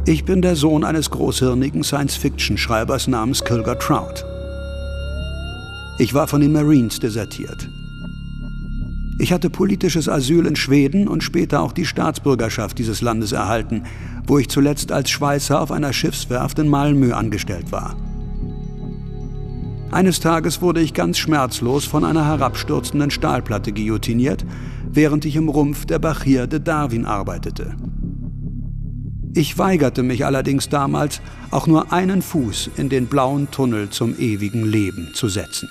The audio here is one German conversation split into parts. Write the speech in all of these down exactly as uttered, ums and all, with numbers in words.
Ich bin der Sohn eines großhirnigen Science-Fiction-Schreibers namens Kilger Trout. Ich war von den Marines desertiert. Ich hatte politisches Asyl in Schweden und später auch die Staatsbürgerschaft dieses Landes erhalten, wo ich zuletzt als Schweißer auf einer Schiffswerft in Malmö angestellt war. Eines Tages wurde ich ganz schmerzlos von einer herabstürzenden Stahlplatte guillotiniert, während ich im Rumpf der Bachir de Darwin arbeitete. Ich weigerte mich allerdings damals, auch nur einen Fuß in den blauen Tunnel zum ewigen Leben zu setzen.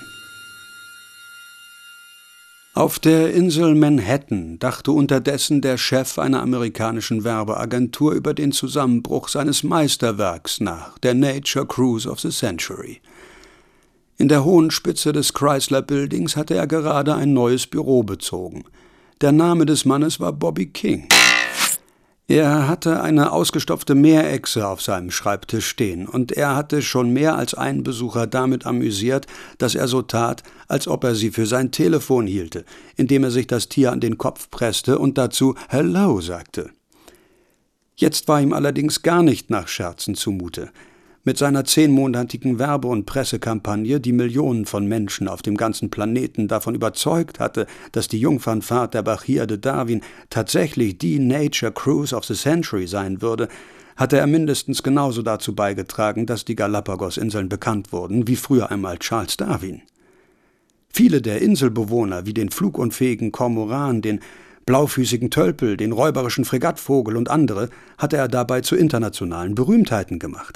Auf der Insel Manhattan dachte unterdessen der Chef einer amerikanischen Werbeagentur über den Zusammenbruch seines Meisterwerks nach, der Nature Cruise of the Century. In der hohen Spitze des Chrysler Buildings hatte er gerade ein neues Büro bezogen. Der Name des Mannes war Bobby King. Er hatte eine ausgestopfte Meerechse auf seinem Schreibtisch stehen und er hatte schon mehr als einen Besucher damit amüsiert, dass er so tat, als ob er sie für sein Telefon hielte, indem er sich das Tier an den Kopf presste und dazu »Hello« sagte. Jetzt war ihm allerdings gar nicht nach Scherzen zumute. Mit seiner zehnmonatigen Werbe- und Pressekampagne, die Millionen von Menschen auf dem ganzen Planeten davon überzeugt hatte, dass die Jungfernfahrt der Bachir de Darwin tatsächlich die Nature Cruise of the Century sein würde, hatte er mindestens genauso dazu beigetragen, dass die Galapagos-Inseln bekannt wurden, wie früher einmal Charles Darwin. Viele der Inselbewohner, wie den flugunfähigen Kormoran, den blaufüßigen Tölpel, den räuberischen Fregattvogel und andere, hatte er dabei zu internationalen Berühmtheiten gemacht.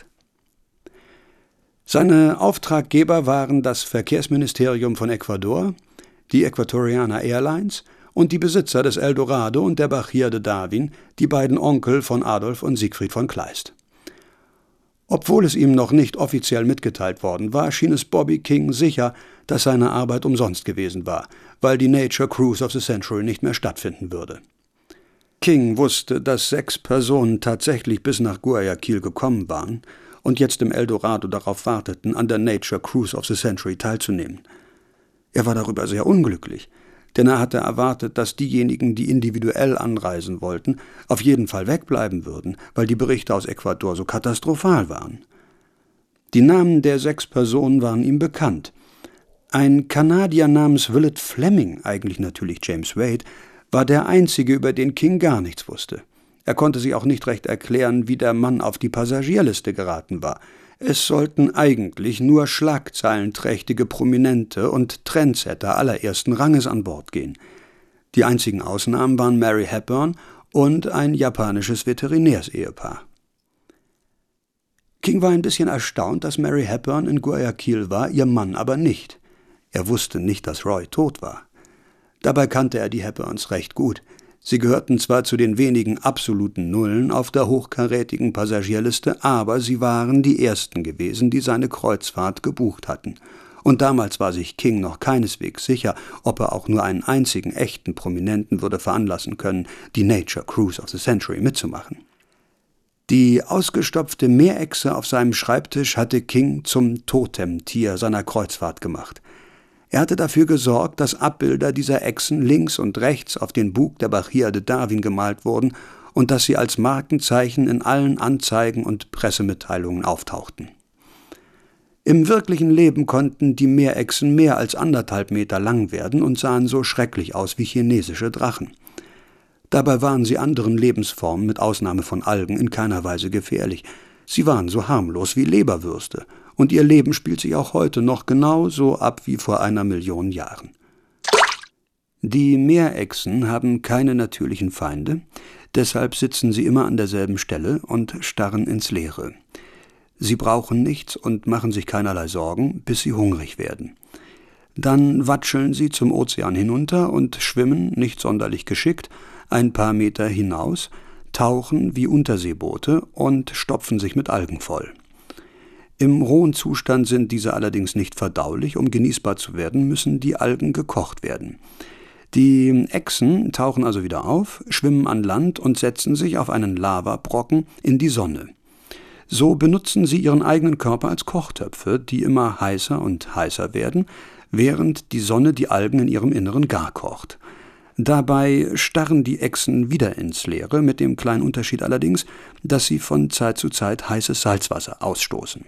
Seine Auftraggeber waren das Verkehrsministerium von Ecuador, die Equatoriana Airlines und die Besitzer des Eldorado und der Bachir de Darwin, die beiden Onkel von Adolf und Siegfried von Kleist. Obwohl es ihm noch nicht offiziell mitgeteilt worden war, schien es Bobby King sicher, dass seine Arbeit umsonst gewesen war, weil die Nature Cruise of the Century nicht mehr stattfinden würde. King wusste, dass sechs Personen tatsächlich bis nach Guayaquil gekommen waren und jetzt im Eldorado darauf warteten, an der Nature Cruise of the Century teilzunehmen. Er war darüber sehr unglücklich, denn er hatte erwartet, dass diejenigen, die individuell anreisen wollten, auf jeden Fall wegbleiben würden, weil die Berichte aus Ecuador so katastrophal waren. Die Namen der sechs Personen waren ihm bekannt. Ein Kanadier namens Willett Fleming, eigentlich natürlich James Wade, war der einzige, über den King gar nichts wusste. Er konnte sich auch nicht recht erklären, wie der Mann auf die Passagierliste geraten war. Es sollten eigentlich nur schlagzeilenträchtige Prominente und Trendsetter allerersten Ranges an Bord gehen. Die einzigen Ausnahmen waren Mary Hepburn und ein japanisches Veterinärsehepaar. King war ein bisschen erstaunt, dass Mary Hepburn in Guayaquil war, ihr Mann aber nicht. Er wusste nicht, dass Roy tot war. Dabei kannte er die Hepburns recht gut. Sie gehörten zwar zu den wenigen absoluten Nullen auf der hochkarätigen Passagierliste, aber sie waren die ersten gewesen, die seine Kreuzfahrt gebucht hatten. Und damals war sich King noch keineswegs sicher, ob er auch nur einen einzigen echten Prominenten würde veranlassen können, die Nature Cruise of the Century mitzumachen. Die ausgestopfte Meerechse auf seinem Schreibtisch hatte King zum Totemtier seiner Kreuzfahrt gemacht. Er hatte dafür gesorgt, dass Abbilder dieser Echsen links und rechts auf den Bug der Bachir de Darwin gemalt wurden und dass sie als Markenzeichen in allen Anzeigen und Pressemitteilungen auftauchten. Im wirklichen Leben konnten die Meerechsen mehr als anderthalb Meter lang werden und sahen so schrecklich aus wie chinesische Drachen. Dabei waren sie anderen Lebensformen, mit Ausnahme von Algen, in keiner Weise gefährlich. Sie waren so harmlos wie Leberwürste. Und ihr Leben spielt sich auch heute noch genau so ab wie vor einer Million Jahren. Die Meerechsen haben keine natürlichen Feinde, deshalb sitzen sie immer an derselben Stelle und starren ins Leere. Sie brauchen nichts und machen sich keinerlei Sorgen, bis sie hungrig werden. Dann watscheln sie zum Ozean hinunter und schwimmen, nicht sonderlich geschickt, ein paar Meter hinaus, tauchen wie Unterseeboote und stopfen sich mit Algen voll. Im rohen Zustand sind diese allerdings nicht verdaulich. Um genießbar zu werden, müssen die Algen gekocht werden. Die Echsen tauchen also wieder auf, schwimmen an Land und setzen sich auf einen Lavabrocken in die Sonne. So benutzen sie ihren eigenen Körper als Kochtöpfe, die immer heißer und heißer werden, während die Sonne die Algen in ihrem Inneren gar kocht. Dabei starren die Echsen wieder ins Leere, mit dem kleinen Unterschied allerdings, dass sie von Zeit zu Zeit heißes Salzwasser ausstoßen.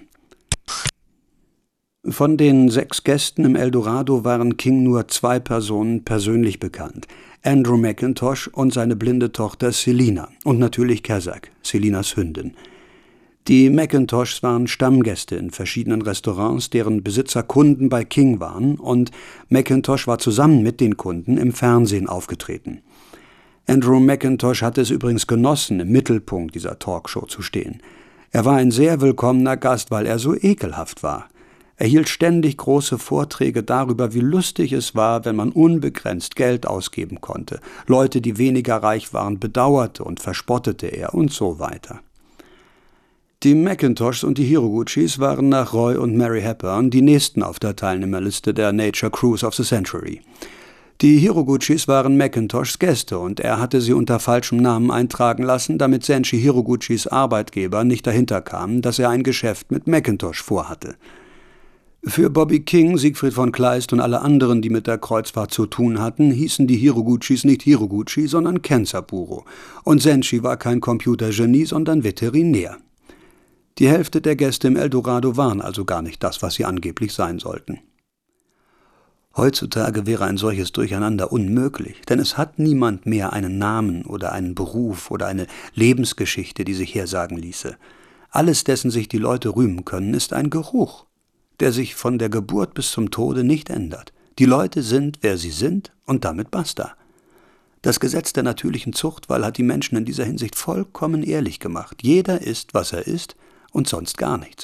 Von den sechs Gästen im Eldorado waren King nur zwei Personen persönlich bekannt: Andrew McIntosh und seine blinde Tochter Selina und natürlich Kazakh, Selinas Hündin. Die McIntoshs waren Stammgäste in verschiedenen Restaurants, deren Besitzer Kunden bei King waren, und McIntosh war zusammen mit den Kunden im Fernsehen aufgetreten. Andrew McIntosh hatte es übrigens genossen, im Mittelpunkt dieser Talkshow zu stehen. Er war ein sehr willkommener Gast, weil er so ekelhaft war. Er hielt ständig große Vorträge darüber, wie lustig es war, wenn man unbegrenzt Geld ausgeben konnte. Leute, die weniger reich waren, bedauerte und verspottete er und so weiter. Die McIntoshs und die Hiraguchis waren nach Roy und Mary Hepburn die nächsten auf der Teilnehmerliste der Nature Cruise of the Century. Die Hiraguchis waren McIntoshs Gäste und er hatte sie unter falschem Namen eintragen lassen, damit Senshi Hiraguchis Arbeitgeber nicht dahinter kamen, dass er ein Geschäft mit McIntosh vorhatte. Für Bobby King, Siegfried von Kleist und alle anderen, die mit der Kreuzfahrt zu tun hatten, hießen die Hiraguchis nicht Hiraguchi, sondern Kenzaburo. Und Senshi war kein Computergenie, sondern Veterinär. Die Hälfte der Gäste im Eldorado waren also gar nicht das, was sie angeblich sein sollten. Heutzutage wäre ein solches Durcheinander unmöglich, denn es hat niemand mehr einen Namen oder einen Beruf oder eine Lebensgeschichte, die sich hersagen ließe. Alles, dessen sich die Leute rühmen können, ist ein Geruch, der sich von der Geburt bis zum Tode nicht ändert. Die Leute sind, wer sie sind, und damit basta. Das Gesetz der natürlichen Zuchtwahl hat die Menschen in dieser Hinsicht vollkommen ehrlich gemacht. Jeder ist, was er ist, und sonst gar nichts.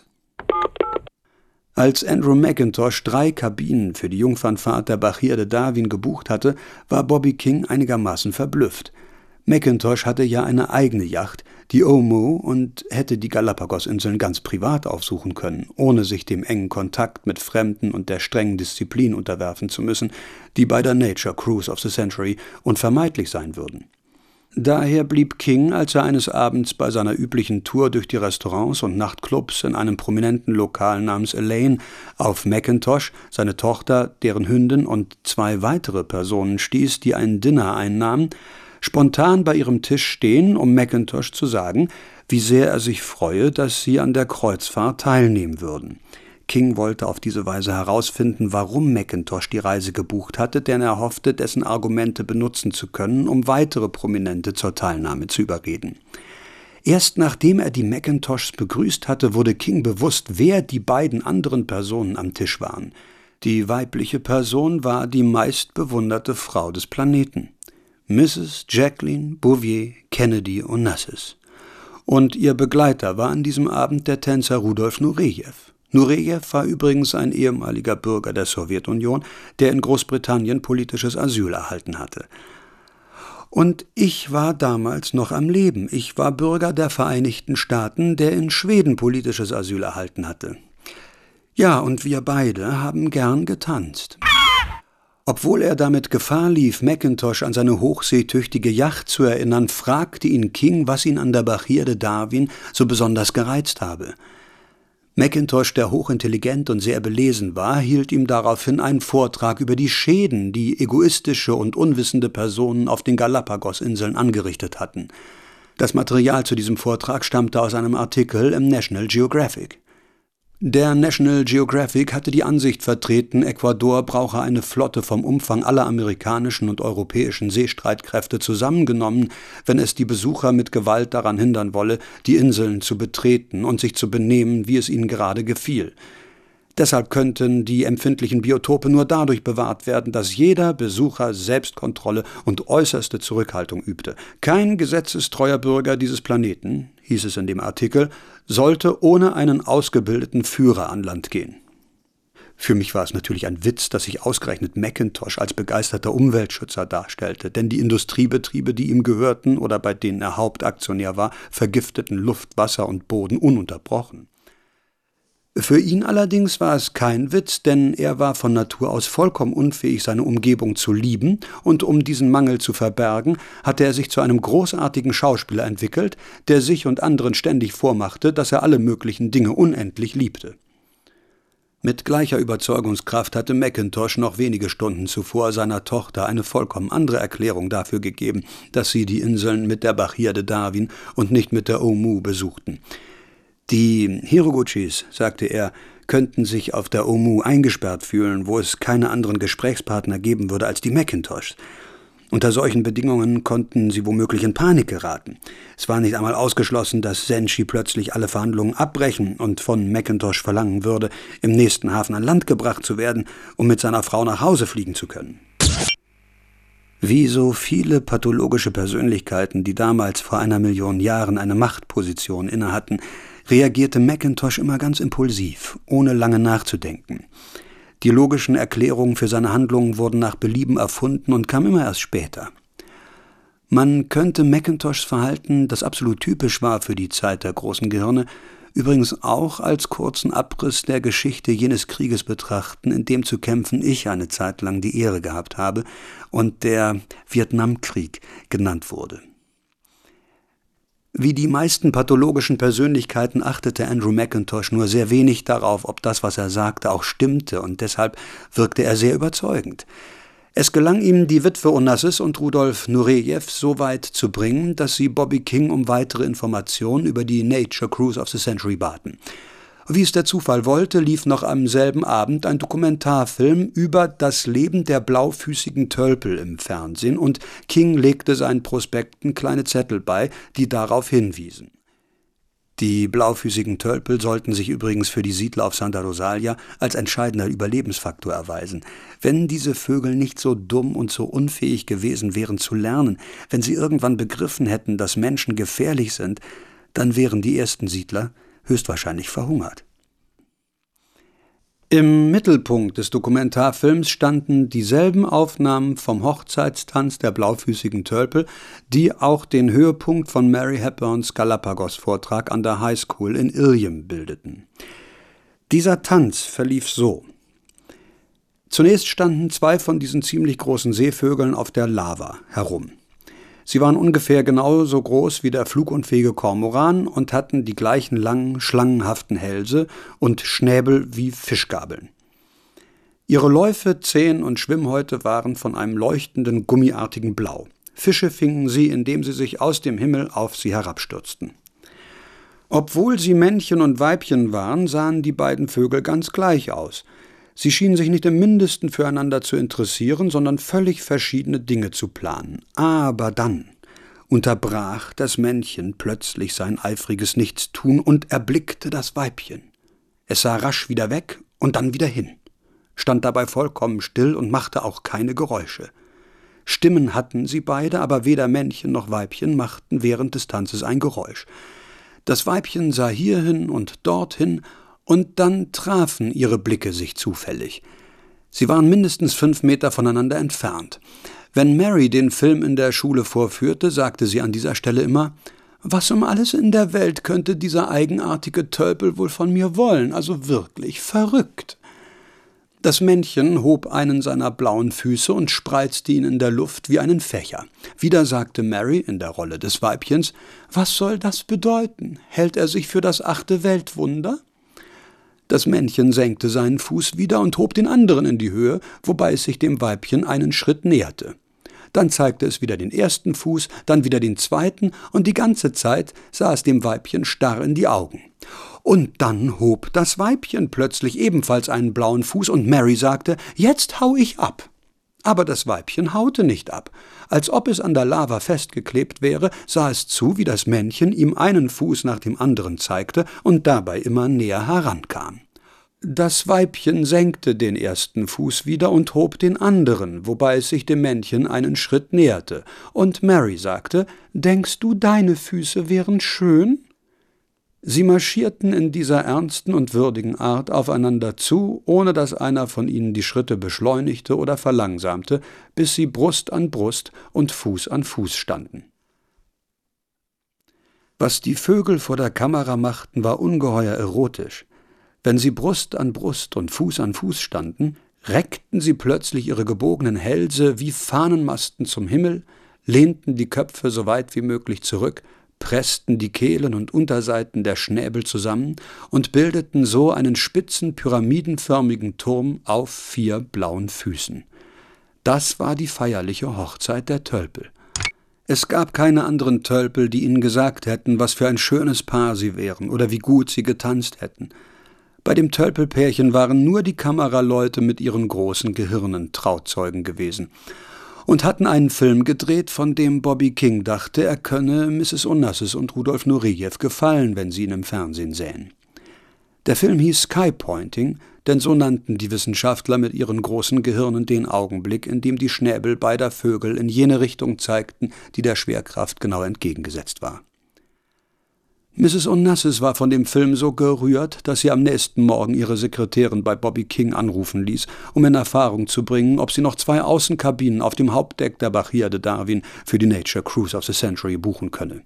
Als Andrew McIntosh drei Kabinen für die Jungfernfahrt der Bahia de Darwin gebucht hatte, war Bobby King einigermaßen verblüfft. McIntosh hatte ja eine eigene Yacht, die Omo, und hätte die Galapagos-Inseln ganz privat aufsuchen können, ohne sich dem engen Kontakt mit Fremden und der strengen Disziplin unterwerfen zu müssen, die bei der Nature Cruise of the Century unvermeidlich sein würden. Daher blieb King, als er eines Abends bei seiner üblichen Tour durch die Restaurants und Nachtclubs in einem prominenten Lokal namens Elaine auf McIntosh, seine Tochter, deren Hündin und zwei weitere Personen stieß, die ein Dinner einnahmen, spontan bei ihrem Tisch stehen, um McIntosh zu sagen, wie sehr er sich freue, dass sie an der Kreuzfahrt teilnehmen würden. King wollte auf diese Weise herausfinden, warum McIntosh die Reise gebucht hatte, denn er hoffte, dessen Argumente benutzen zu können, um weitere Prominente zur Teilnahme zu überreden. Erst nachdem er die McIntoshs begrüßt hatte, wurde King bewusst, wer die beiden anderen Personen am Tisch waren. Die weibliche Person war die meistbewunderte Frau des Planeten: Misses Jacqueline Bouvier Kennedy Onassis. Und ihr Begleiter war an diesem Abend der Tänzer Rudolf Nurejew. Nurejew war übrigens ein ehemaliger Bürger der Sowjetunion, der in Großbritannien politisches Asyl erhalten hatte. Und ich war damals noch am Leben. Ich war Bürger der Vereinigten Staaten, der in Schweden politisches Asyl erhalten hatte. Ja, und wir beide haben gern getanzt. Obwohl er damit Gefahr lief, McIntosh an seine hochseetüchtige Yacht zu erinnern, fragte ihn King, was ihn an der Bahia de Darwin so besonders gereizt habe. McIntosh, der hochintelligent und sehr belesen war, hielt ihm daraufhin einen Vortrag über die Schäden, die egoistische und unwissende Personen auf den Galapagos-Inseln angerichtet hatten. Das Material zu diesem Vortrag stammte aus einem Artikel im National Geographic. Der National Geographic hatte die Ansicht vertreten, Ecuador brauche eine Flotte vom Umfang aller amerikanischen und europäischen Seestreitkräfte zusammengenommen, wenn es die Besucher mit Gewalt daran hindern wolle, die Inseln zu betreten und sich zu benehmen, wie es ihnen gerade gefiel. Deshalb könnten die empfindlichen Biotope nur dadurch bewahrt werden, dass jeder Besucher Selbstkontrolle und äußerste Zurückhaltung übte. Kein gesetzestreuer Bürger dieses Planeten, hieß es in dem Artikel, sollte ohne einen ausgebildeten Führer an Land gehen. Für mich war es natürlich ein Witz, dass sich ausgerechnet McIntosh als begeisterter Umweltschützer darstellte, denn die Industriebetriebe, die ihm gehörten oder bei denen er Hauptaktionär war, vergifteten Luft, Wasser und Boden ununterbrochen. Für ihn allerdings war es kein Witz, denn er war von Natur aus vollkommen unfähig, seine Umgebung zu lieben, und um diesen Mangel zu verbergen, hatte er sich zu einem großartigen Schauspieler entwickelt, der sich und anderen ständig vormachte, dass er alle möglichen Dinge unendlich liebte. Mit gleicher Überzeugungskraft hatte Mackintosh noch wenige Stunden zuvor seiner Tochter eine vollkommen andere Erklärung dafür gegeben, dass sie die Inseln mit der Bahia de Darwin und nicht mit der Omu besuchten. Die Hiroguchis, sagte er, könnten sich auf der Omu eingesperrt fühlen, wo es keine anderen Gesprächspartner geben würde als die Mackintoshs. Unter solchen Bedingungen konnten sie womöglich in Panik geraten. Es war nicht einmal ausgeschlossen, dass Senshi plötzlich alle Verhandlungen abbrechen und von Mackintosh verlangen würde, im nächsten Hafen an Land gebracht zu werden, um mit seiner Frau nach Hause fliegen zu können. Wie so viele pathologische Persönlichkeiten, die damals vor einer Million Jahren eine Machtposition innehatten, reagierte Mackintosh immer ganz impulsiv, ohne lange nachzudenken. Die logischen Erklärungen für seine Handlungen wurden nach Belieben erfunden und kamen immer erst später. Man könnte Mackintoshs Verhalten, das absolut typisch war für die Zeit der großen Gehirne, übrigens auch als kurzen Abriss der Geschichte jenes Krieges betrachten, in dem zu kämpfen ich eine Zeit lang die Ehre gehabt habe und der Vietnamkrieg genannt wurde. Wie die meisten pathologischen Persönlichkeiten achtete Andrew Mackintosh nur sehr wenig darauf, ob das, was er sagte, auch stimmte, und deshalb wirkte er sehr überzeugend. Es gelang ihm, die Witwe Onassis und Rudolf Nurejew so weit zu bringen, dass sie Bobby King um weitere Informationen über die Nature Cruise of the Century baten. Wie es der Zufall wollte, lief noch am selben Abend ein Dokumentarfilm über das Leben der blaufüßigen Tölpel im Fernsehen, und King legte seinen Prospekten kleine Zettel bei, die darauf hinwiesen. Die blaufüßigen Tölpel sollten sich übrigens für die Siedler auf Santa Rosalia als entscheidender Überlebensfaktor erweisen. Wenn diese Vögel nicht so dumm und so unfähig gewesen wären zu lernen, wenn sie irgendwann begriffen hätten, dass Menschen gefährlich sind, dann wären die ersten Siedler höchstwahrscheinlich verhungert. Im Mittelpunkt des Dokumentarfilms standen dieselben Aufnahmen vom Hochzeitstanz der blaufüßigen Tölpel, die auch den Höhepunkt von Mary Hepburns Galapagos-Vortrag an der High School in Ilium bildeten. Dieser Tanz verlief so. Zunächst standen zwei von diesen ziemlich großen Seevögeln auf der Lava herum. Sie waren ungefähr genauso groß wie der flugunfähige Kormoran und hatten die gleichen langen, schlangenhaften Hälse und Schnäbel wie Fischgabeln. Ihre Läufe, Zehen und Schwimmhäute waren von einem leuchtenden, gummiartigen Blau. Fische fingen sie, indem sie sich aus dem Himmel auf sie herabstürzten. Obwohl sie Männchen und Weibchen waren, sahen die beiden Vögel ganz gleich aus. Sie schienen sich nicht im Mindesten füreinander zu interessieren, sondern völlig verschiedene Dinge zu planen. Aber dann unterbrach das Männchen plötzlich sein eifriges Nichtstun und erblickte das Weibchen. Es sah rasch wieder weg und dann wieder hin, stand dabei vollkommen still und machte auch keine Geräusche. Stimmen hatten sie beide, aber weder Männchen noch Weibchen machten während des Tanzes ein Geräusch. Das Weibchen sah hierhin und dorthin, und dann trafen ihre Blicke sich zufällig. Sie waren mindestens fünf Meter voneinander entfernt. Wenn Mary den Film in der Schule vorführte, sagte sie an dieser Stelle immer: »Was um alles in der Welt könnte dieser eigenartige Tölpel wohl von mir wollen? Also wirklich verrückt.« Das Männchen hob einen seiner blauen Füße und spreizte ihn in der Luft wie einen Fächer. Wieder sagte Mary in der Rolle des Weibchens: »Was soll das bedeuten? Hält er sich für das achte Weltwunder?« Das Männchen senkte seinen Fuß wieder und hob den anderen in die Höhe, wobei es sich dem Weibchen einen Schritt näherte. Dann zeigte es wieder den ersten Fuß, dann wieder den zweiten, und die ganze Zeit sah es dem Weibchen starr in die Augen. Und dann hob das Weibchen plötzlich ebenfalls einen blauen Fuß, und Mary sagte: »Jetzt hau ich ab.« Aber das Weibchen haute nicht ab. Als ob es an der Lava festgeklebt wäre, sah es zu, wie das Männchen ihm einen Fuß nach dem anderen zeigte und dabei immer näher herankam. Das Weibchen senkte den ersten Fuß wieder und hob den anderen, wobei es sich dem Männchen einen Schritt näherte. Und Mary sagte: »Denkst du, deine Füße wären schön?« Sie marschierten in dieser ernsten und würdigen Art aufeinander zu, ohne dass einer von ihnen die Schritte beschleunigte oder verlangsamte, bis sie Brust an Brust und Fuß an Fuß standen. Was die Vögel vor der Kamera machten, war ungeheuer erotisch. Wenn sie Brust an Brust und Fuß an Fuß standen, reckten sie plötzlich ihre gebogenen Hälse wie Fahnenmasten zum Himmel, lehnten die Köpfe so weit wie möglich zurück, pressten die Kehlen und Unterseiten der Schnäbel zusammen und bildeten so einen spitzen, pyramidenförmigen Turm auf vier blauen Füßen. Das war die feierliche Hochzeit der Tölpel. Es gab keine anderen Tölpel, die ihnen gesagt hätten, was für ein schönes Paar sie wären oder wie gut sie getanzt hätten. Bei dem Tölpelpärchen waren nur die Kameraleute mit ihren großen Gehirnen Trauzeugen gewesen und hatten einen Film gedreht, von dem Bobby King dachte, er könne Misses Onassis und Rudolf Nurejew gefallen, wenn sie ihn im Fernsehen sähen. Der Film hieß Skypointing, denn so nannten die Wissenschaftler mit ihren großen Gehirnen den Augenblick, in dem die Schnäbel beider Vögel in jene Richtung zeigten, die der Schwerkraft genau entgegengesetzt war. Misses Onassis war von dem Film so gerührt, dass sie am nächsten Morgen ihre Sekretärin bei Bobby King anrufen ließ, um in Erfahrung zu bringen, ob sie noch zwei Außenkabinen auf dem Hauptdeck der Bahia de Darwin für die Nature Cruise of the Century buchen könne.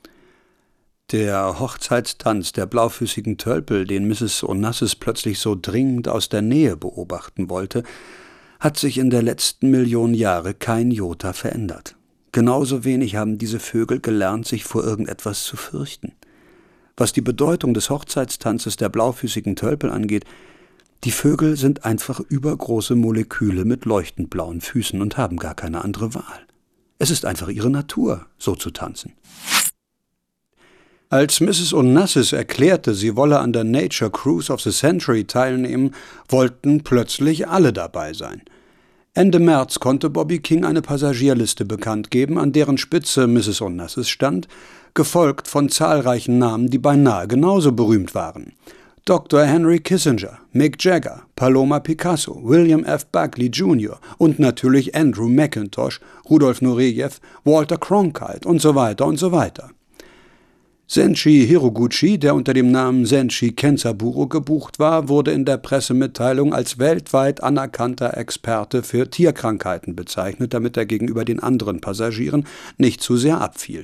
Der Hochzeitstanz der blaufüßigen Tölpel, den Misses Onassis plötzlich so dringend aus der Nähe beobachten wollte, hat sich in der letzten Million Jahre kein Jota verändert. Genauso wenig haben diese Vögel gelernt, sich vor irgendetwas zu fürchten. Was die Bedeutung des Hochzeitstanzes der blaufüßigen Tölpel angeht, die Vögel sind einfach übergroße Moleküle mit leuchtend blauen Füßen und haben gar keine andere Wahl. Es ist einfach ihre Natur, so zu tanzen. Als Misses Onassis erklärte, sie wolle an der Nature Cruise of the Century teilnehmen, wollten plötzlich alle dabei sein. Ende März konnte Bobby King eine Passagierliste bekannt geben, an deren Spitze Misses Onassis stand, gefolgt von zahlreichen Namen, die beinahe genauso berühmt waren. Doktor Henry Kissinger, Mick Jagger, Paloma Picasso, William F. Buckley Junior und natürlich Andrew McIntosh, Rudolf Nurejew, Walter Cronkite und so weiter und so weiter. Senshi Hiroguchi, der unter dem Namen Senshi Kenzaburo gebucht war, wurde in der Pressemitteilung als weltweit anerkannter Experte für Tierkrankheiten bezeichnet, damit er gegenüber den anderen Passagieren nicht zu sehr abfiel.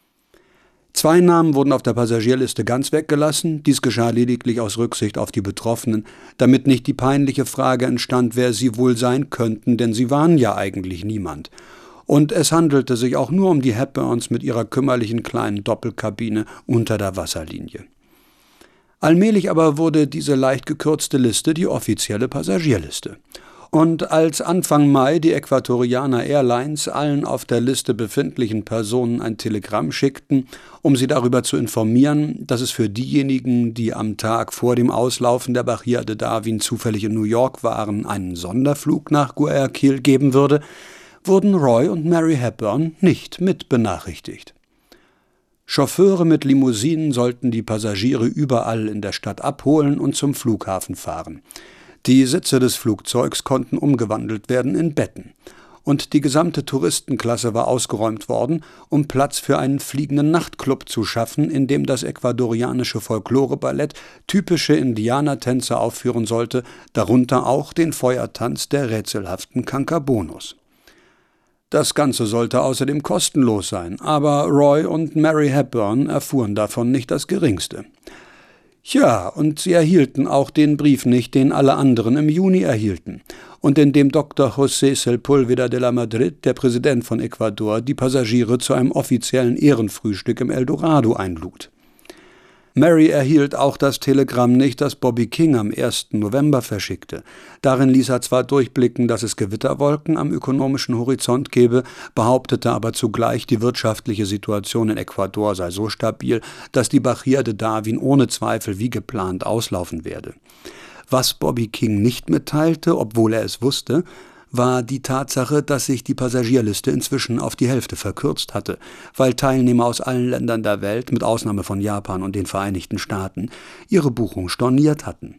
Zwei Namen wurden auf der Passagierliste ganz weggelassen, dies geschah lediglich aus Rücksicht auf die Betroffenen, damit nicht die peinliche Frage entstand, wer sie wohl sein könnten, denn sie waren ja eigentlich niemand. Und es handelte sich auch nur um die Hepburns mit ihrer kümmerlichen kleinen Doppelkabine unter der Wasserlinie. Allmählich aber wurde diese leicht gekürzte Liste die offizielle Passagierliste. Und als Anfang Mai die Äquatorianer Airlines allen auf der Liste befindlichen Personen ein Telegramm schickten, um sie darüber zu informieren, dass es für diejenigen, die am Tag vor dem Auslaufen der Bahia de Darwin zufällig in New York waren, einen Sonderflug nach Guayaquil geben würde, wurden Roy und Mary Hepburn nicht mit benachrichtigt. Chauffeure mit Limousinen sollten die Passagiere überall in der Stadt abholen und zum Flughafen fahren. Die Sitze des Flugzeugs konnten umgewandelt werden in Betten. Und die gesamte Touristenklasse war ausgeräumt worden, um Platz für einen fliegenden Nachtclub zu schaffen, in dem das ecuadorianische Folkloreballett typische Indianertänze aufführen sollte, darunter auch den Feuertanz der rätselhaften Kankabonos. Das Ganze sollte außerdem kostenlos sein, aber Roy und Mary Hepburn erfuhren davon nicht das Geringste. Ja, und sie erhielten auch den Brief nicht, den alle anderen im Juni erhielten, und in dem Doktor José Sepúlveda de la Madrid, der Präsident von Ecuador, die Passagiere zu einem offiziellen Ehrenfrühstück im Eldorado einlud. Mary erhielt auch das Telegramm nicht, das Bobby King am ersten November verschickte. Darin ließ er zwar durchblicken, dass es Gewitterwolken am ökonomischen Horizont gebe, behauptete aber zugleich, die wirtschaftliche Situation in Ecuador sei so stabil, dass die Bahia de Darwin ohne Zweifel wie geplant auslaufen werde. Was Bobby King nicht mitteilte, obwohl er es wusste, war die Tatsache, dass sich die Passagierliste inzwischen auf die Hälfte verkürzt hatte, weil Teilnehmer aus allen Ländern der Welt, mit Ausnahme von Japan und den Vereinigten Staaten, ihre Buchung storniert hatten.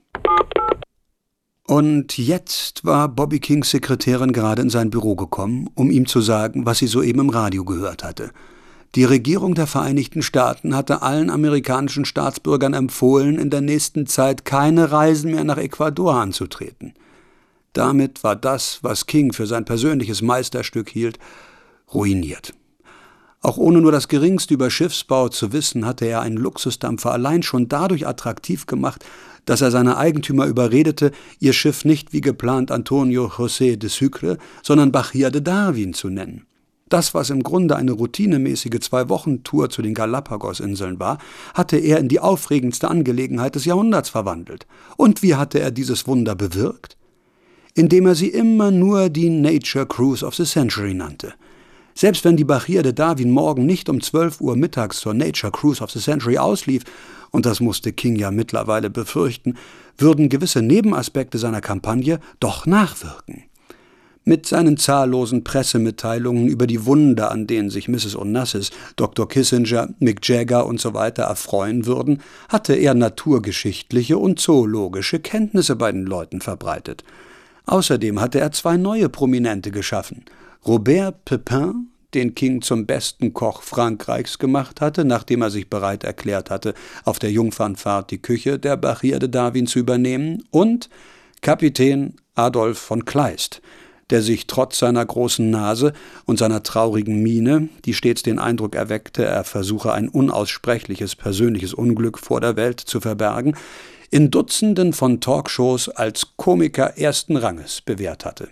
Und jetzt war Bobby Kings Sekretärin gerade in sein Büro gekommen, um ihm zu sagen, was sie soeben im Radio gehört hatte. Die Regierung der Vereinigten Staaten hatte allen amerikanischen Staatsbürgern empfohlen, in der nächsten Zeit keine Reisen mehr nach Ecuador anzutreten. Damit war das, was King für sein persönliches Meisterstück hielt, ruiniert. Auch ohne nur das Geringste über Schiffsbau zu wissen, hatte er einen Luxusdampfer allein schon dadurch attraktiv gemacht, dass er seine Eigentümer überredete, ihr Schiff nicht wie geplant Antonio José de Sucre, sondern Bahia de Darwin zu nennen. Das, was im Grunde eine routinemäßige Zwei-Wochen-Tour zu den Galapagos-Inseln war, hatte er in die aufregendste Angelegenheit des Jahrhunderts verwandelt. Und wie hatte er dieses Wunder bewirkt? Indem er sie immer nur die Nature Cruise of the Century nannte. Selbst wenn die Bahia de Darwin morgen nicht um zwölf Uhr mittags zur Nature Cruise of the Century auslief, und das musste King ja mittlerweile befürchten, würden gewisse Nebenaspekte seiner Kampagne doch nachwirken. Mit seinen zahllosen Pressemitteilungen über die Wunder, an denen sich Misses Onassis, Doktor Kissinger, Mick Jagger usw. erfreuen würden, hatte er naturgeschichtliche und zoologische Kenntnisse bei den Leuten verbreitet. Außerdem hatte er zwei neue Prominente geschaffen. Robert Pepin, den King zum besten Koch Frankreichs gemacht hatte, nachdem er sich bereit erklärt hatte, auf der Jungfernfahrt die Küche der Bahia de Darwin zu übernehmen, und Kapitän Adolf von Kleist, der sich trotz seiner großen Nase und seiner traurigen Miene, die stets den Eindruck erweckte, er versuche ein unaussprechliches persönliches Unglück vor der Welt zu verbergen, in Dutzenden von Talkshows als Komiker ersten Ranges bewährt hatte.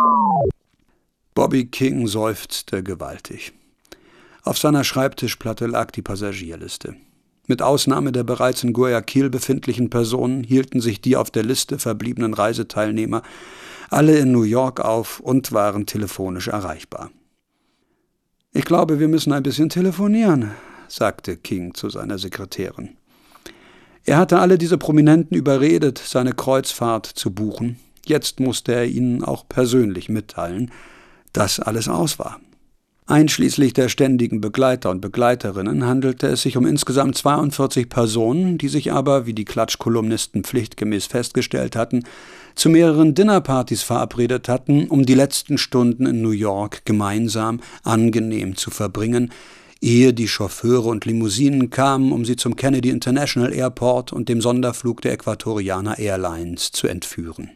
Bobby King seufzte gewaltig. Auf seiner Schreibtischplatte lag die Passagierliste. Mit Ausnahme der bereits in Guayaquil befindlichen Personen hielten sich die auf der Liste verbliebenen Reiseteilnehmer alle in New York auf und waren telefonisch erreichbar. »Ich glaube, wir müssen ein bisschen telefonieren«, sagte King zu seiner Sekretärin. Er hatte alle diese Prominenten überredet, seine Kreuzfahrt zu buchen. Jetzt musste er ihnen auch persönlich mitteilen, dass alles aus war. Einschließlich der ständigen Begleiter und Begleiterinnen handelte es sich um insgesamt zweiundvierzig Personen, die sich aber, wie die Klatschkolumnisten pflichtgemäß festgestellt hatten, zu mehreren Dinnerpartys verabredet hatten, um die letzten Stunden in New York gemeinsam angenehm zu verbringen, ehe die Chauffeure und Limousinen kamen, um sie zum Kennedy International Airport und dem Sonderflug der Equatoriana Airlines zu entführen.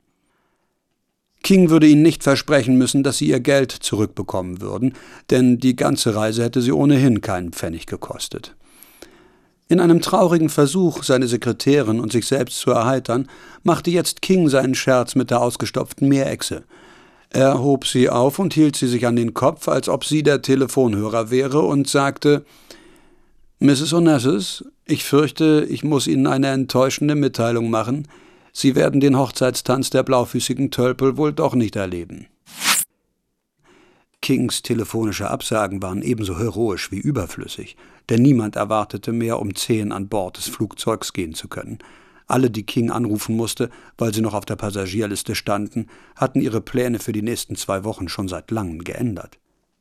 King würde ihnen nicht versprechen müssen, dass sie ihr Geld zurückbekommen würden, denn die ganze Reise hätte sie ohnehin keinen Pfennig gekostet. In einem traurigen Versuch, seine Sekretärin und sich selbst zu erheitern, machte jetzt King seinen Scherz mit der ausgestopften Meerechse. Er hob sie auf und hielt sie sich an den Kopf, als ob sie der Telefonhörer wäre, und sagte: »Misses Onassis, ich fürchte, ich muss Ihnen eine enttäuschende Mitteilung machen. Sie werden den Hochzeitstanz der blaufüßigen Tölpel wohl doch nicht erleben.« Kings telefonische Absagen waren ebenso heroisch wie überflüssig, denn niemand erwartete mehr, um zehn an Bord des Flugzeugs gehen zu können. Alle, die King anrufen musste, weil sie noch auf der Passagierliste standen, hatten ihre Pläne für die nächsten zwei Wochen schon seit langem geändert.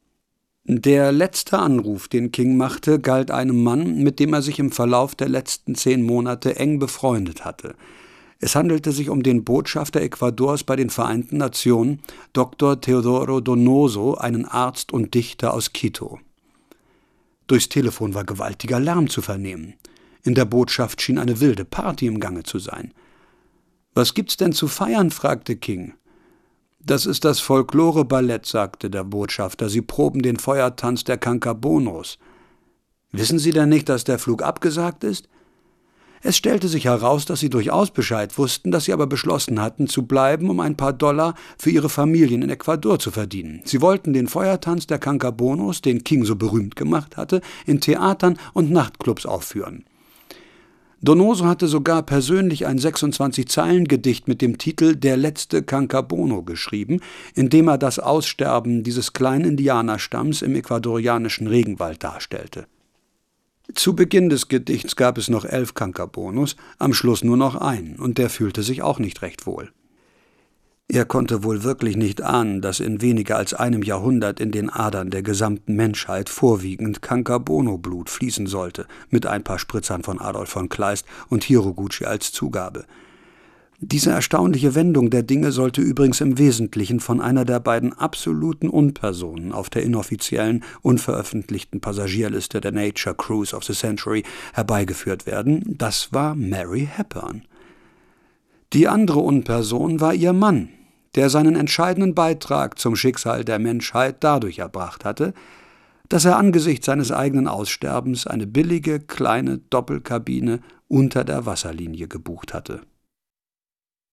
Der letzte Anruf, den King machte, galt einem Mann, mit dem er sich im Verlauf der letzten zehn Monate eng befreundet hatte. Es handelte sich um den Botschafter Ecuadors bei den Vereinten Nationen, Doktor Teodoro Donoso, einen Arzt und Dichter aus Quito. Durchs Telefon war gewaltiger Lärm zu vernehmen. In der Botschaft schien eine wilde Party im Gange zu sein. »Was gibt's denn zu feiern?« fragte King. »Das ist das Folklore-Ballett«, sagte der Botschafter. »Sie proben den Feuertanz der Cancabonos.« »Wissen Sie denn nicht, dass der Flug abgesagt ist?« Es stellte sich heraus, dass sie durchaus Bescheid wussten, dass sie aber beschlossen hatten, zu bleiben, um ein paar Dollar für ihre Familien in Ecuador zu verdienen. Sie wollten den Feuertanz der Cancabonos, den King so berühmt gemacht hatte, in Theatern und Nachtclubs aufführen. Donoso hatte sogar persönlich ein sechsundzwanzig-Zeilen-Gedicht mit dem Titel »Der letzte Cancabono« geschrieben, in dem er das Aussterben dieses kleinen Indianerstamms im ecuadorianischen Regenwald darstellte. Zu Beginn des Gedichts gab es noch elf Cancabonos, am Schluss nur noch einen, und der fühlte sich auch nicht recht wohl. Er konnte wohl wirklich nicht ahnen, dass in weniger als einem Jahrhundert in den Adern der gesamten Menschheit vorwiegend Cancabono-Blut fließen sollte, mit ein paar Spritzern von Adolf von Kleist und Hiroguchi als Zugabe. Diese erstaunliche Wendung der Dinge sollte übrigens im Wesentlichen von einer der beiden absoluten Unpersonen auf der inoffiziellen, unveröffentlichten Passagierliste der Nature Cruise of the Century herbeigeführt werden. Das war Mary Hepburn. Die andere Unperson war ihr Mann, der seinen entscheidenden Beitrag zum Schicksal der Menschheit dadurch erbracht hatte, dass er angesichts seines eigenen Aussterbens eine billige, kleine Doppelkabine unter der Wasserlinie gebucht hatte.